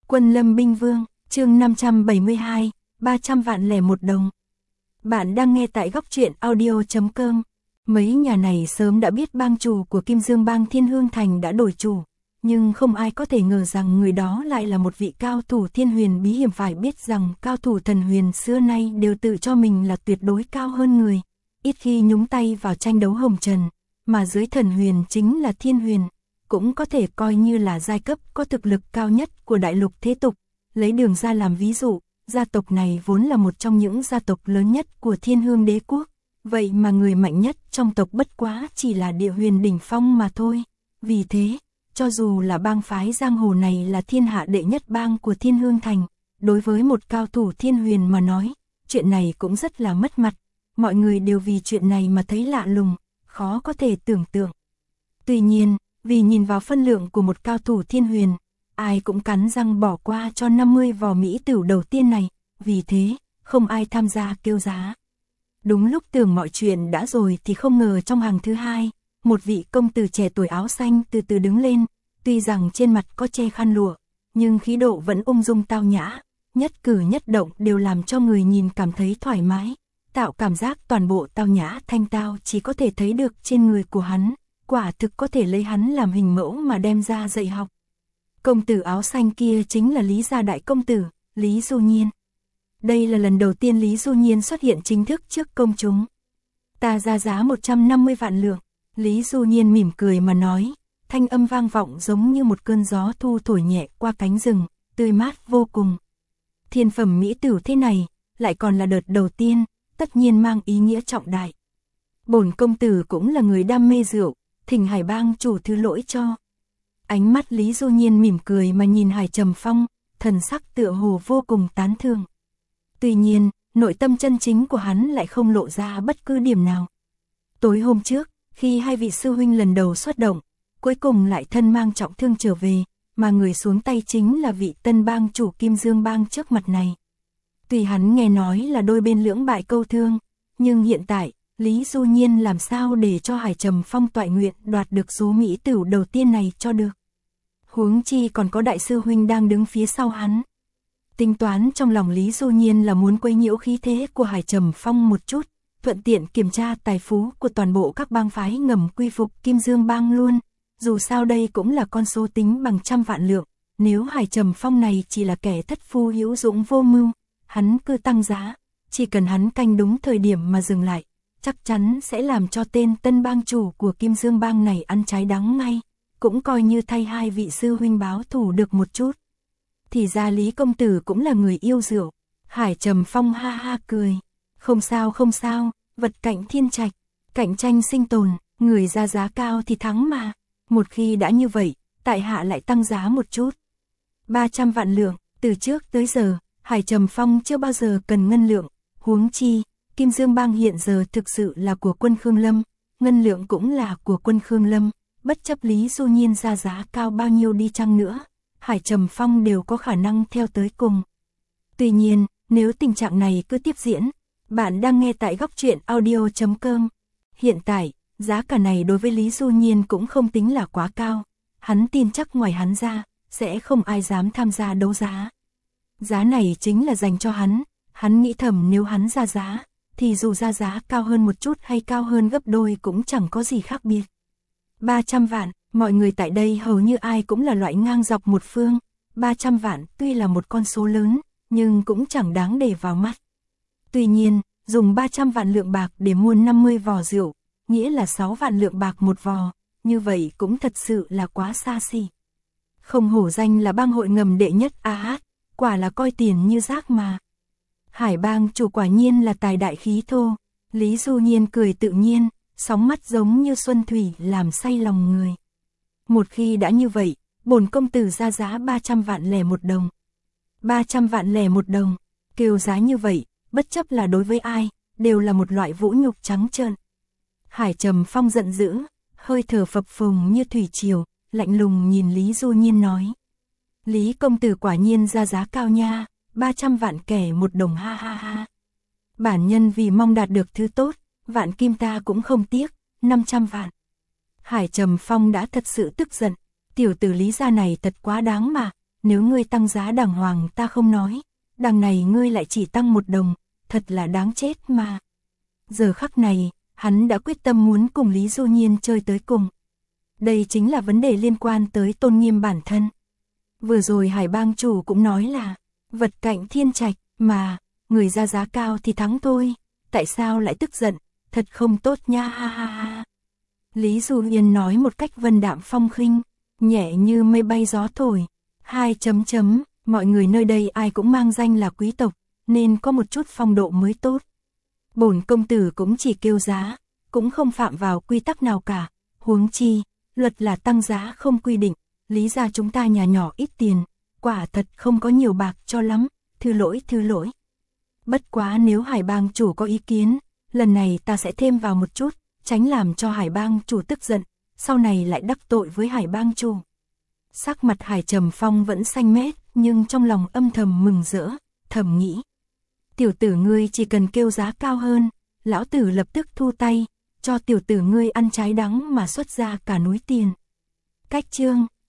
Quân Lâm Binh Vương, chương 572, 300 vạn lẻ một đồng. Bạn đang nghe tại góc truyện audio.com. Mấy nhà này sớm đã biết bang chủ của Kim Dương bang Thiên Hương Thành đã đổi chủ, nhưng không ai có thể ngờ rằng người đó lại là một vị cao thủ thiên huyền bí hiểm. Phải biết rằng cao thủ thần huyền xưa nay đều tự cho mình là tuyệt đối cao hơn người, ít khi nhúng tay vào tranh đấu hồng trần, mà dưới thần huyền chính là thiên huyền, cũng có thể coi như là giai cấp có thực lực cao nhất của đại lục thế tục. Lấy Đường gia làm ví dụ, gia tộc này vốn là một trong những gia tộc lớn nhất của Thiên Hương Đế quốc, vậy mà người mạnh nhất trong tộc bất quá chỉ là Địa Huyền đỉnh phong mà thôi. Vì thế, cho dù là bang phái giang hồ này là thiên hạ đệ nhất bang của Thiên Hương Thành, đối với một cao thủ thiên huyền mà nói, chuyện này cũng rất là mất mặt. Mọi người đều vì chuyện này mà thấy lạ lùng, khó có thể tưởng tượng. Tuy nhiên, vì nhìn vào phân lượng của một cao thủ thiên huyền, ai cũng cắn răng bỏ qua cho 50 vò mỹ tửu đầu tiên này, vì thế, không ai tham gia kêu giá. Đúng lúc tưởng mọi chuyện đã rồi thì không ngờ trong hàng thứ hai, một vị công tử trẻ tuổi áo xanh từ từ đứng lên, tuy rằng trên mặt có che khăn lụa, nhưng khí độ vẫn ung dung tao nhã, nhất cử nhất động đều làm cho người nhìn cảm thấy thoải mái, tạo cảm giác toàn bộ tao nhã thanh tao chỉ có thể thấy được trên người của hắn, quả thực có thể lấy hắn làm hình mẫu mà đem ra dạy học. Công tử áo xanh kia chính là Lý gia đại công tử, Lý Du Nhiên. Đây là lần đầu tiên Lý Du Nhiên xuất hiện chính thức trước công chúng. Ta ra giá 150 vạn lượng, Lý Du Nhiên mỉm cười mà nói, thanh âm vang vọng giống như một cơn gió thu thổi nhẹ qua cánh rừng, tươi mát vô cùng. Thiên phẩm mỹ tửu thế này, lại còn là đợt đầu tiên, tất nhiên mang ý nghĩa trọng đại. Bổn công tử cũng là người đam mê rượu, thỉnh Hải bang chủ thứ lỗi cho. Ánh mắt Lý Du Nhiên mỉm cười mà nhìn Hải Trầm Phong, thần sắc tựa hồ vô cùng tán thưởng. Tuy nhiên, nội tâm chân chính của hắn lại không lộ ra bất cứ điểm nào. Tối hôm trước, khi hai vị sư huynh lần đầu xuất động, cuối cùng lại thân mang trọng thương trở về, mà người xuống tay chính là vị tân bang chủ Kim Dương bang trước mặt này. Tuy hắn nghe nói là đôi bên lưỡng bại câu thương, nhưng hiện tại, Lý Du Nhiên làm sao để cho Hải Trầm Phong toại nguyện đoạt được số mỹ tửu đầu tiên này cho được. Huống chi còn có đại sư huynh đang đứng phía sau hắn. Tính toán trong lòng Lý Du Nhiên là muốn quấy nhiễu khí thế của Hải Trầm Phong một chút, thuận tiện kiểm tra tài phú của toàn bộ các bang phái ngầm quy phục Kim Dương bang luôn. Dù sao đây cũng là con số tính bằng trăm vạn lượng, nếu Hải Trầm Phong này chỉ là kẻ thất phu hữu dũng vô mưu, hắn cứ tăng giá, chỉ cần hắn canh đúng thời điểm mà dừng lại, chắc chắn sẽ làm cho tên tân bang chủ của Kim Dương bang này ăn trái đắng ngay, cũng coi như thay hai vị sư huynh báo thù được một chút. Thì ra Lý công tử cũng là người yêu rượu. Hải Trầm Phong ha ha cười, không sao, vật cạnh thiên trạch, cạnh tranh sinh tồn, người ra giá cao thì thắng mà. Một khi đã như vậy, tại hạ lại tăng giá một chút. 300 vạn lượng, từ trước tới giờ, Hải Trầm Phong chưa bao giờ cần ngân lượng, huống chi, Kim Dương bang hiện giờ thực sự là của quân Khương Lâm, ngân lượng cũng là của quân Khương Lâm, bất chấp Lý Du Nhiên ra giá cao bao nhiêu đi chăng nữa, Hải Trầm Phong đều có khả năng theo tới cùng. Tuy nhiên, nếu tình trạng này cứ tiếp diễn, bạn đang nghe tại góc truyện audio.com. Hiện tại, giá cả này đối với Lý Du Nhiên cũng không tính là quá cao, hắn tin chắc ngoài hắn ra, sẽ không ai dám tham gia đấu giá. Giá này chính là dành cho hắn nghĩ thầm nếu hắn ra giá, thì dù ra giá cao hơn một chút hay cao hơn gấp đôi cũng chẳng có gì khác biệt. 300 vạn, mọi người tại đây hầu như ai cũng là loại ngang dọc một phương, 300 vạn tuy là một con số lớn, nhưng cũng chẳng đáng để vào mắt. Tuy nhiên, dùng 300 vạn lượng bạc để mua 50 vò rượu, nghĩa là 6 vạn lượng bạc một vò, như vậy cũng thật sự là quá xa xỉ. Không hổ danh là bang hội ngầm đệ nhất quả là coi tiền như rác mà. Hải bang chủ quả nhiên là tài đại khí thô, Lý Du Nhiên cười tự nhiên, sóng mắt giống như xuân thủy làm say lòng người. Một khi đã như vậy, bổn công tử ra giá 300 vạn lẻ một đồng. 300 vạn lẻ một đồng, kêu giá như vậy, bất chấp là đối với ai, đều là một loại vũ nhục trắng trợn. Hải Trầm Phong giận dữ, hơi thở phập phồng như thủy triều, lạnh lùng nhìn Lý Du Nhiên nói. Lý công tử quả nhiên ra giá cao nha, 300 vạn kẻ một đồng ha ha ha. Bản nhân vì mong đạt được thứ tốt, vạn kim ta cũng không tiếc, 500 vạn. Hải Trầm Phong đã thật sự tức giận, tiểu tử Lý gia này thật quá đáng mà, nếu ngươi tăng giá đàng hoàng ta không nói, đằng này ngươi lại chỉ tăng 1 đồng, thật là đáng chết mà. Giờ khắc này, hắn đã quyết tâm muốn cùng Lý Du Nhiên chơi tới cùng. Đây chính là vấn đề liên quan tới tôn nghiêm bản thân. Vừa rồi Hải bang chủ cũng nói là, vật cạnh thiên trạch, mà, người ra giá cao thì thắng thôi, tại sao lại tức giận, thật không tốt nha ha ha ha. Lý Du Nhiên nói một cách vân đạm phong khinh, nhẹ như mây bay gió thổi. 2 mọi người nơi đây ai cũng mang danh là quý tộc, nên có một chút phong độ mới tốt. Bổn công tử cũng chỉ kêu giá, cũng không phạm vào quy tắc nào cả, huống chi, luật là tăng giá không quy định, Lý gia chúng ta nhà nhỏ ít tiền, quả thật không có nhiều bạc cho lắm, thư lỗi. Bất quá nếu Hải bang chủ có ý kiến, lần này ta sẽ thêm vào một chút, tránh làm cho Hải bang chủ tức giận, sau này lại đắc tội với Hải bang chủ. Sắc mặt Hải Trầm Phong vẫn xanh mét, nhưng trong lòng âm thầm mừng rỡ, thầm nghĩ. Tiểu tử ngươi chỉ cần kêu giá cao hơn, lão tử lập tức thu tay, cho tiểu tử ngươi ăn trái đắng mà xuất ra cả núi tiền. Cách chương